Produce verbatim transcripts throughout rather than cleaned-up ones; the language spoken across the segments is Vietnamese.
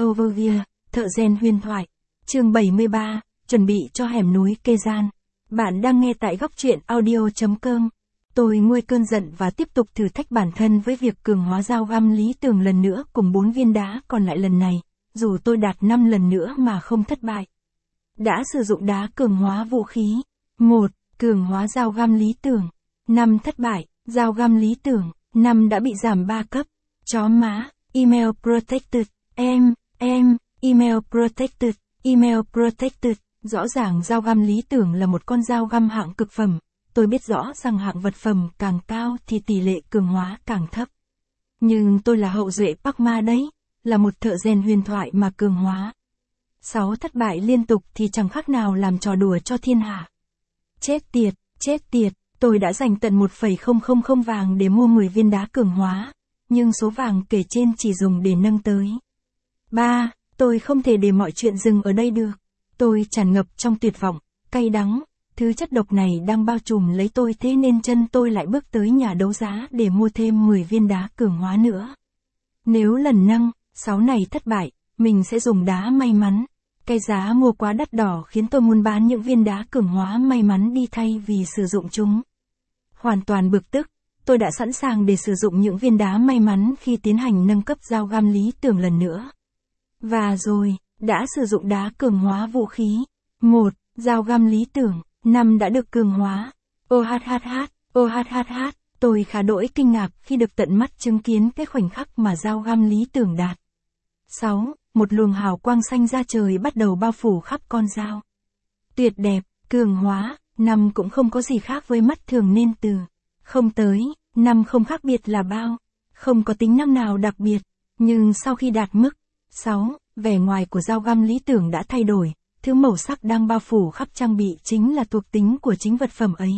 Overview, thợ rèn huyền thoại. Chương bảy mươi ba, chuẩn bị cho hẻm núi kê gian. Bạn đang nghe tại góc truyện audio.com. Tôi nguôi cơn giận và tiếp tục thử thách bản thân với việc cường hóa dao găm lý tưởng lần nữa cùng bốn viên đá còn lại lần này, dù tôi đạt năm lần nữa mà không thất bại. Đã sử dụng đá cường hóa vũ khí. một. Cường hóa dao găm lý tưởng. năm. Thất bại, dao găm lý tưởng. năm. Đã bị giảm ba cấp. Chó má, email protected. Em, em, email protected, email protected. Rõ ràng dao găm lý tưởng là một con dao găm hạng cực phẩm. Tôi biết rõ rằng hạng vật phẩm càng cao thì tỷ lệ cường hóa càng thấp. Nhưng tôi là hậu duệ Park Ma đấy, là một thợ rèn huyền thoại mà cường hóa. sáu. Thất bại liên tục thì chẳng khác nào làm trò đùa cho thiên hạ. Chết tiệt, chết tiệt, tôi đã dành tận một phẩy không không không vàng để mua mười viên đá cường hóa, nhưng số vàng kể trên chỉ dùng để nâng tới. ba. Tôi không thể để mọi chuyện dừng ở đây được. Tôi tràn ngập trong tuyệt vọng, cay đắng, thứ chất độc này đang bao trùm lấy tôi, thế nên chân tôi lại bước tới nhà đấu giá để mua thêm mười viên đá cường hóa nữa. Nếu lần nâng, sáu này thất bại, mình sẽ dùng đá may mắn. Cái giá mua quá đắt đỏ khiến tôi muốn bán những viên đá cường hóa may mắn đi thay vì sử dụng chúng. Hoàn toàn bực tức, tôi đã sẵn sàng để sử dụng những viên đá may mắn khi tiến hành nâng cấp dao găm lý tưởng lần nữa. Và rồi, đã sử dụng đá cường hóa vũ khí. một. Dao găm lý tưởng. năm. Đã được cường hóa. Ô hát hát hát, ô hát hát hát, tôi khá đỗi kinh ngạc khi được tận mắt chứng kiến cái khoảnh khắc mà dao găm lý tưởng đạt. sáu. Một luồng hào quang xanh da trời bắt đầu bao phủ khắp con dao. Tuyệt đẹp, cường hóa. năm cũng không có gì khác với mắt thường nên từ không tới năm không khác biệt là bao. Không có tính năng nào đặc biệt, nhưng sau khi đạt mức sáu, vẻ ngoài của dao găm lý tưởng đã thay đổi, thứ màu sắc đang bao phủ khắp trang bị chính là thuộc tính của chính vật phẩm ấy.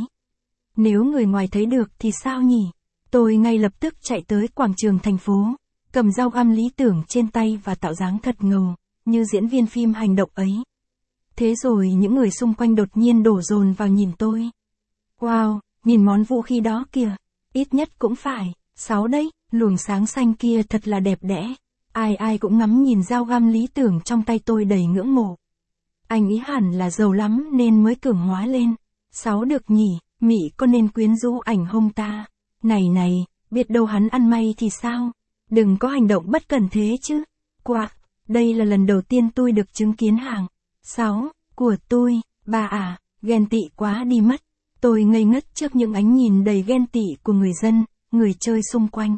Nếu người ngoài thấy được thì sao nhỉ? Tôi ngay lập tức chạy tới quảng trường thành phố, cầm dao găm lý tưởng trên tay và tạo dáng thật ngầu, như diễn viên phim hành động ấy. Thế rồi những người xung quanh đột nhiên đổ dồn vào nhìn tôi. Wow, nhìn món vũ khí đó kìa, ít nhất cũng phải sáu đấy, luồng sáng xanh kia thật là đẹp đẽ. Ai ai cũng ngắm nhìn dao găm lý tưởng trong tay tôi đầy ngưỡng mộ. Anh ý hẳn là giàu lắm nên mới cường hóa lên. sáu được nhỉ, Mị có nên quyến rũ ảnh hông ta? Này này, biết đâu hắn ăn may thì sao? Đừng có hành động bất cẩn thế chứ. Quạc, đây là lần đầu tiên tôi được chứng kiến hàng sáu của tôi. Bà à, ghen tị quá đi mất. Tôi ngây ngất trước những ánh nhìn đầy ghen tị của người dân, người chơi xung quanh.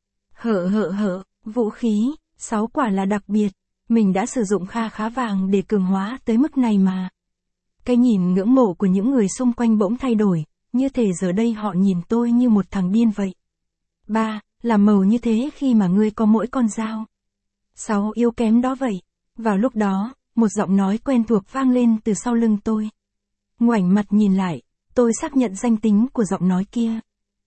Hở hở hở, vũ khí, sáu quả là đặc biệt. Mình đã sử dụng kha khá vàng để cường hóa tới mức này mà. Cái nhìn ngưỡng mộ của những người xung quanh bỗng thay đổi, như thể giờ đây họ nhìn tôi như một thằng điên vậy. ba. Làm màu như thế khi mà ngươi có mỗi con dao. sáu. Yếu kém đó vậy. Vào lúc đó, một giọng nói quen thuộc vang lên từ sau lưng tôi. Ngoảnh mặt nhìn lại, tôi xác nhận danh tính của giọng nói kia.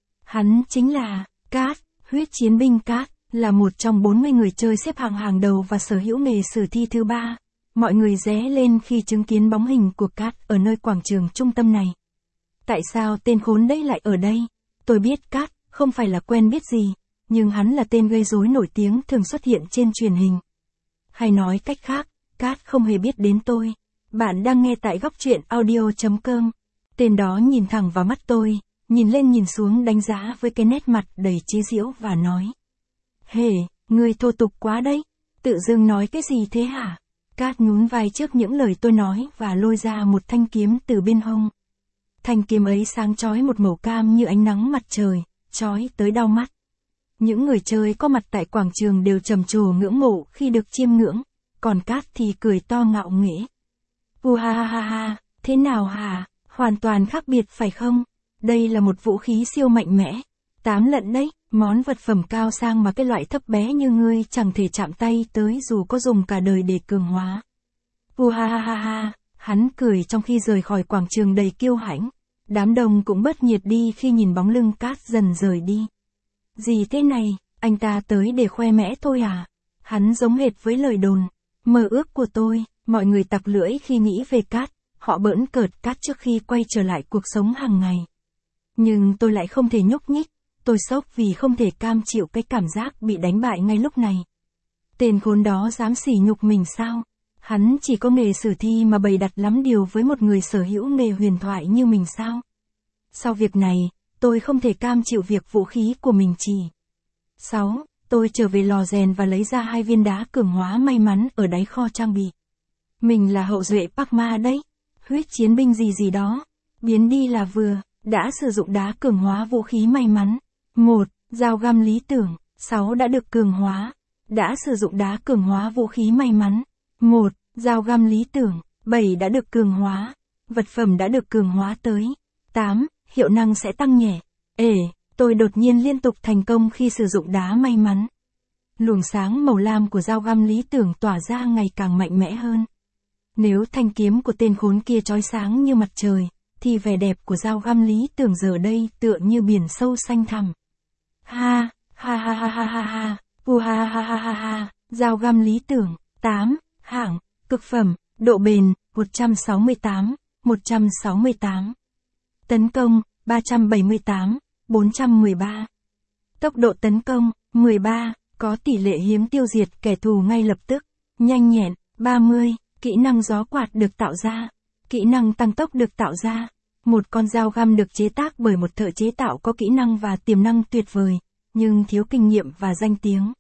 Hắn chính là Cát, huyết chiến binh Cát, là một trong bốn mươi người chơi xếp hạng hàng đầu và sở hữu nghề sử thi thứ ba. Mọi người ré lên khi chứng kiến bóng hình của Cát ở nơi quảng trường trung tâm này. Tại sao tên khốn đấy lại ở đây? Tôi biết Cát không phải là quen biết gì, nhưng hắn là tên gây rối nổi tiếng thường xuất hiện trên truyền hình. Hay nói cách khác, Cát không hề biết đến tôi. Bạn đang nghe tại góc truyện audio.com. Tên đó nhìn thẳng vào mắt tôi, nhìn lên nhìn xuống đánh giá với cái nét mặt đầy chế giễu và nói. Hề, ngươi thô tục quá đấy. Tự dưng nói cái gì thế hả? Cát nhún vai trước những lời tôi nói và lôi ra một thanh kiếm từ bên hông. Thanh kiếm ấy sáng chói một màu cam như ánh nắng mặt trời, chói tới đau mắt. Những người chơi có mặt tại quảng trường đều trầm trồ ngưỡng mộ khi được chiêm ngưỡng, còn Cát thì cười to ngạo nghễ. Ù ha ha ha ha, thế nào hả? Hoàn toàn khác biệt phải không? Đây là một vũ khí siêu mạnh mẽ. Tám lận đấy, món vật phẩm cao sang mà cái loại thấp bé như ngươi chẳng thể chạm tay tới dù có dùng cả đời để cường hóa. Ù ha ha ha ha, hắn cười trong khi rời khỏi quảng trường đầy kiêu hãnh. Đám đông cũng bớt nhiệt đi khi nhìn bóng lưng Cát dần rời đi. Gì thế này, anh ta tới để khoe mẽ thôi à? Hắn giống hệt với lời đồn, mơ ước của tôi. Mọi người tặc lưỡi khi nghĩ về Cát, họ bỡn cợt Cát trước khi quay trở lại cuộc sống hàng ngày. Nhưng tôi lại không thể nhúc nhích, tôi sốc vì không thể cam chịu cái cảm giác bị đánh bại ngay lúc này. Tên khốn đó dám sỉ nhục mình sao? Hắn chỉ có nghề sử thi mà bày đặt lắm điều với một người sở hữu nghề huyền thoại như mình sao? Sau việc này, tôi không thể cam chịu việc vũ khí của mình trì. sáu. Tôi trở về lò rèn và lấy ra hai viên đá cường hóa may mắn ở đáy kho trang bị. Mình là hậu duệ Park Ma đấy. Huyết chiến binh gì gì đó. Biến đi là vừa, đã sử dụng đá cường hóa vũ khí may mắn. một. Dao găm lý tưởng. sáu. Đã được cường hóa. Đã sử dụng đá cường hóa vũ khí may mắn. một. Dao găm lý tưởng. bảy. Đã được cường hóa. Vật phẩm đã được cường hóa tới. tám. Hiệu năng sẽ tăng nhẹ. Ê, tôi đột nhiên liên tục thành công khi sử dụng đá may mắn. Luồng sáng màu lam của dao găm lý tưởng tỏa ra ngày càng mạnh mẽ hơn. Nếu thanh kiếm của tên khốn kia chói sáng như mặt trời, thì vẻ đẹp của dao găm lý tưởng giờ đây tựa như biển sâu xanh thẳm. Ha, ha ha ha ha ha ha, hu ha ha ha ha ha, dao găm lý tưởng. tám. Hạng, cực phẩm, độ bền, một trăm sáu mươi tám, một trăm sáu mươi tám. Tấn công, ba trăm bảy mươi tám, bốn trăm mười ba. Tốc độ tấn công, mười ba, có tỷ lệ hiếm tiêu diệt kẻ thù ngay lập tức. Nhanh nhẹn, ba mươi, kỹ năng gió quạt được tạo ra. Kỹ năng tăng tốc được tạo ra. Một con dao găm được chế tác bởi một thợ chế tạo có kỹ năng và tiềm năng tuyệt vời, nhưng thiếu kinh nghiệm và danh tiếng.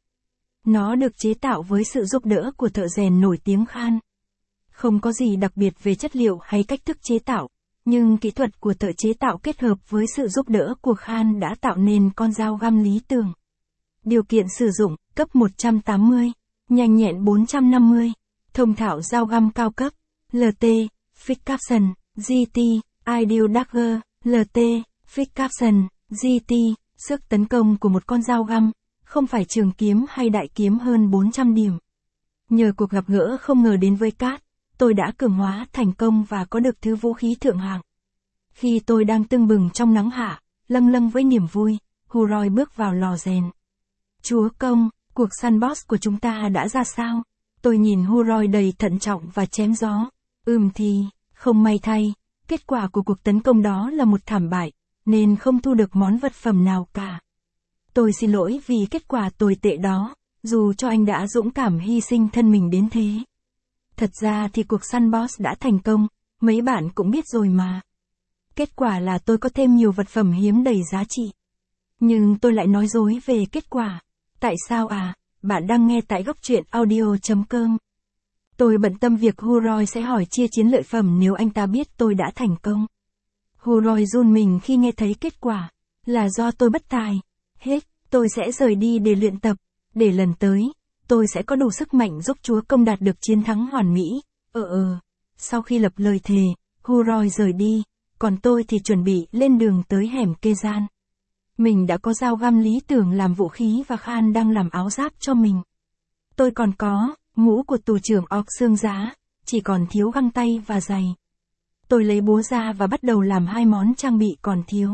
Nó được chế tạo với sự giúp đỡ của thợ rèn nổi tiếng Khan. Không có gì đặc biệt về chất liệu hay cách thức chế tạo, nhưng kỹ thuật của thợ chế tạo kết hợp với sự giúp đỡ của Khan đã tạo nên con dao găm lý tưởng. Điều kiện sử dụng, cấp một trăm tám mươi, nhanh nhẹn bốn trăm năm mươi, thông thạo dao găm cao cấp, lờ tê, Fix Caption, giê tê, Ideal Dagger, lờ tê, Fix Caption, giê tê, sức tấn công của một con dao găm, không phải trường kiếm hay đại kiếm hơn bốn trăm điểm. Nhờ cuộc gặp gỡ không ngờ đến với Cát, tôi đã cường hóa thành công và có được thứ vũ khí thượng hạng. Khi tôi đang tưng bừng trong nắng hạ, lâng lâng với niềm vui, Huroi bước vào lò rèn. Chúa công, cuộc săn boss của chúng ta đã ra sao? Tôi nhìn Huroi đầy thận trọng và chém gió. Ừm thì, không may thay, kết quả của cuộc tấn công đó là một thảm bại, nên không thu được món vật phẩm nào cả. Tôi xin lỗi vì kết quả tồi tệ đó, dù cho anh đã dũng cảm hy sinh thân mình đến thế. Thật ra thì cuộc săn boss đã thành công, mấy bạn cũng biết rồi mà. Kết quả là tôi có thêm nhiều vật phẩm hiếm đầy giá trị. Nhưng tôi lại nói dối về kết quả. Tại sao à? Bạn đang nghe tại góc truyện audio chấm com. Tôi bận tâm việc Huroi sẽ hỏi chia chiến lợi phẩm nếu anh ta biết tôi đã thành công. Huroi run mình khi nghe thấy kết quả. Là do tôi bất tài. Hết, tôi sẽ rời đi để luyện tập. Để lần tới, tôi sẽ có đủ sức mạnh giúp Chúa công đạt được chiến thắng hoàn mỹ. Ờ ờ. Sau khi lập lời thề, Huroi rời đi, còn tôi thì chuẩn bị lên đường tới hẻm kê gian. Mình đã có dao găm lý tưởng làm vũ khí và Khan đang làm áo giáp cho mình. Tôi còn có mũ của tù trưởng Orc xương giá, chỉ còn thiếu găng tay và giày. Tôi lấy búa ra và bắt đầu làm hai món trang bị còn thiếu.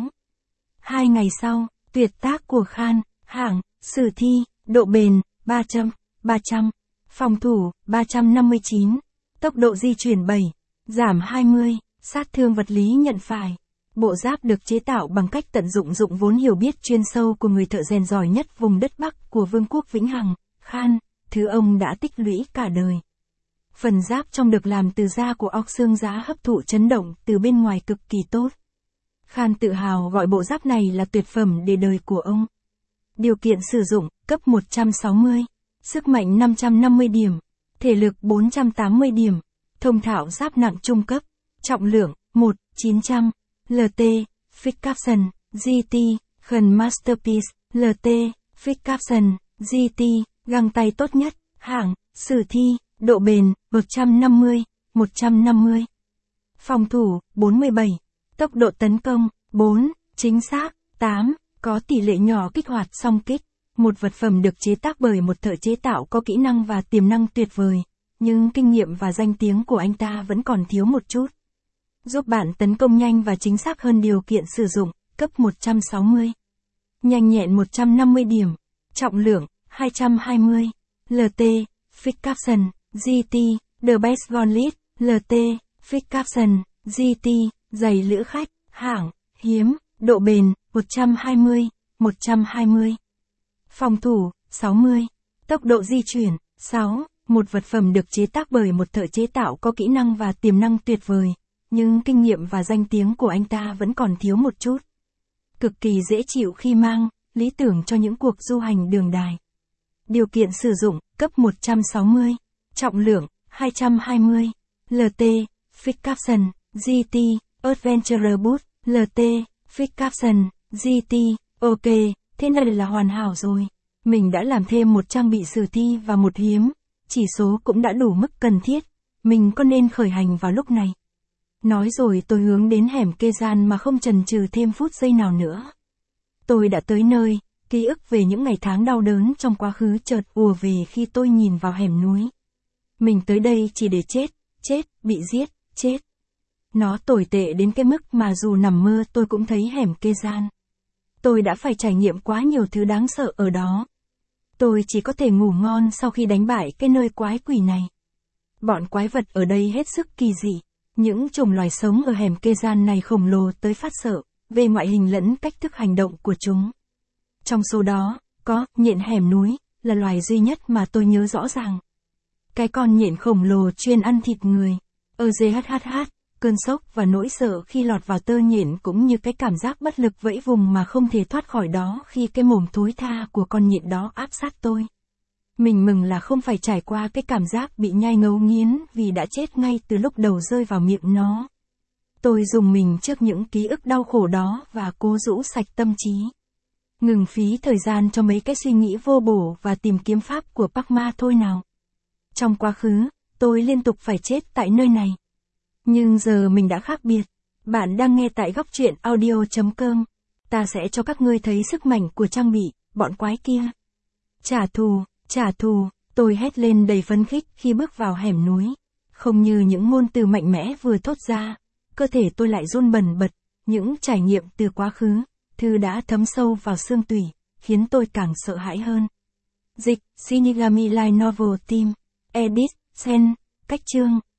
Hai ngày sau, tuyệt tác của Khan, hạng, sử thi, độ bền, ba trăm, ba trăm, phòng thủ, ba trăm năm mươi chín, tốc độ di chuyển bảy, giảm hai mươi, sát thương vật lý nhận phải. Bộ giáp được chế tạo bằng cách tận dụng dụng vốn hiểu biết chuyên sâu của người thợ rèn giỏi nhất vùng đất Bắc của Vương quốc Vĩnh Hằng, Khan, thứ ông đã tích lũy cả đời. Phần giáp trong được làm từ da của Orc xương giá hấp thụ chấn động từ bên ngoài cực kỳ tốt. Khan tự hào gọi bộ giáp này là tuyệt phẩm để đời của ông. Điều kiện sử dụng, cấp một trăm sáu mươi, sức mạnh năm trăm năm mươi điểm, thể lực bốn trăm tám mươi điểm, thông thạo giáp nặng trung cấp, trọng lượng, một, chín trăm, lờ tê, Fix Caption, giê tê, Khẩn Masterpiece, lờ tê, Fix Caption, giê tê, găng tay tốt nhất, hạng, sử thi, độ bền, một trăm năm mươi, một trăm năm mươi. Phòng thủ, bốn mươi bảy. Tốc độ tấn công, bốn, chính xác, tám, có tỷ lệ nhỏ kích hoạt song kích. Một vật phẩm được chế tác bởi một thợ chế tạo có kỹ năng và tiềm năng tuyệt vời, nhưng kinh nghiệm và danh tiếng của anh ta vẫn còn thiếu một chút. Giúp bạn tấn công nhanh và chính xác hơn điều kiện sử dụng, cấp một trăm sáu mươi. Nhanh nhẹn một trăm năm mươi điểm, trọng lượng, hai trăm hai mươi, lờ tê, Fix Caption, giê tê, The Best Gauntlet, lờ tê, Fix Caption, giê tê, giày lữ khách, hạng, hiếm, độ bền, một trăm hai mươi, một trăm hai mươi. Phòng thủ, sáu mươi. Tốc độ di chuyển, sáu. Một vật phẩm được chế tác bởi một thợ chế tạo có kỹ năng và tiềm năng tuyệt vời, nhưng kinh nghiệm và danh tiếng của anh ta vẫn còn thiếu một chút. Cực kỳ dễ chịu khi mang, lý tưởng cho những cuộc du hành đường dài. Điều kiện sử dụng, cấp một trăm sáu mươi, trọng lượng, hai trăm hai mươi, lờ tê, Fix Capson, giê tê, Adventure Boot, lờ tê, Fix Capson, giê tê, ok, thế này là hoàn hảo rồi. Mình đã làm thêm một trang bị sử thi và một hiếm, chỉ số cũng đã đủ mức cần thiết, mình có nên khởi hành vào lúc này. Nói rồi tôi hướng đến hẻm kê gian mà không chần chừ thêm phút giây nào nữa. Tôi đã tới nơi, ký ức về những ngày tháng đau đớn trong quá khứ chợt ùa về khi tôi nhìn vào hẻm núi. Mình tới đây chỉ để chết, chết, bị giết, chết. Nó tồi tệ đến cái mức mà dù nằm mơ tôi cũng thấy hẻm kê gian. Tôi đã phải trải nghiệm quá nhiều thứ đáng sợ ở đó. Tôi chỉ có thể ngủ ngon sau khi đánh bại cái nơi quái quỷ này. Bọn quái vật ở đây hết sức kỳ dị. Những chủng loài sống ở hẻm kê gian này khổng lồ tới phát sợ, về ngoại hình lẫn cách thức hành động của chúng. Trong số đó, có nhện hẻm núi, là loài duy nhất mà tôi nhớ rõ ràng. Cái con nhện khổng lồ chuyên ăn thịt người. Ở giê hát hát hát, cơn sốc và nỗi sợ khi lọt vào tơ nhện cũng như cái cảm giác bất lực vẫy vùng mà không thể thoát khỏi đó khi cái mồm thối tha của con nhện đó áp sát tôi. Mình mừng là không phải trải qua cái cảm giác bị nhai ngấu nghiến vì đã chết ngay từ lúc đầu rơi vào miệng nó. Tôi dùng mình trước những ký ức đau khổ đó và cố rũ sạch tâm trí. Ngừng phí thời gian cho mấy cái suy nghĩ vô bổ và tìm kiếm pháp của Parkma thôi nào. Trong quá khứ, tôi liên tục phải chết tại nơi này. Nhưng giờ mình đã khác biệt. Bạn đang nghe tại góc truyện audio chấm com. Ta sẽ cho các ngươi thấy sức mạnh của trang bị, bọn quái kia. Trả thù, trả thù, tôi hét lên đầy phấn khích khi bước vào hẻm núi. Không như những ngôn từ mạnh mẽ vừa thốt ra, cơ thể tôi lại run bần bật, những trải nghiệm từ quá khứ, thứ đã thấm sâu vào xương tủy, khiến tôi càng sợ hãi hơn. Dịch, Shinigami Light Novel Team, Edit, Sen, Cách chương.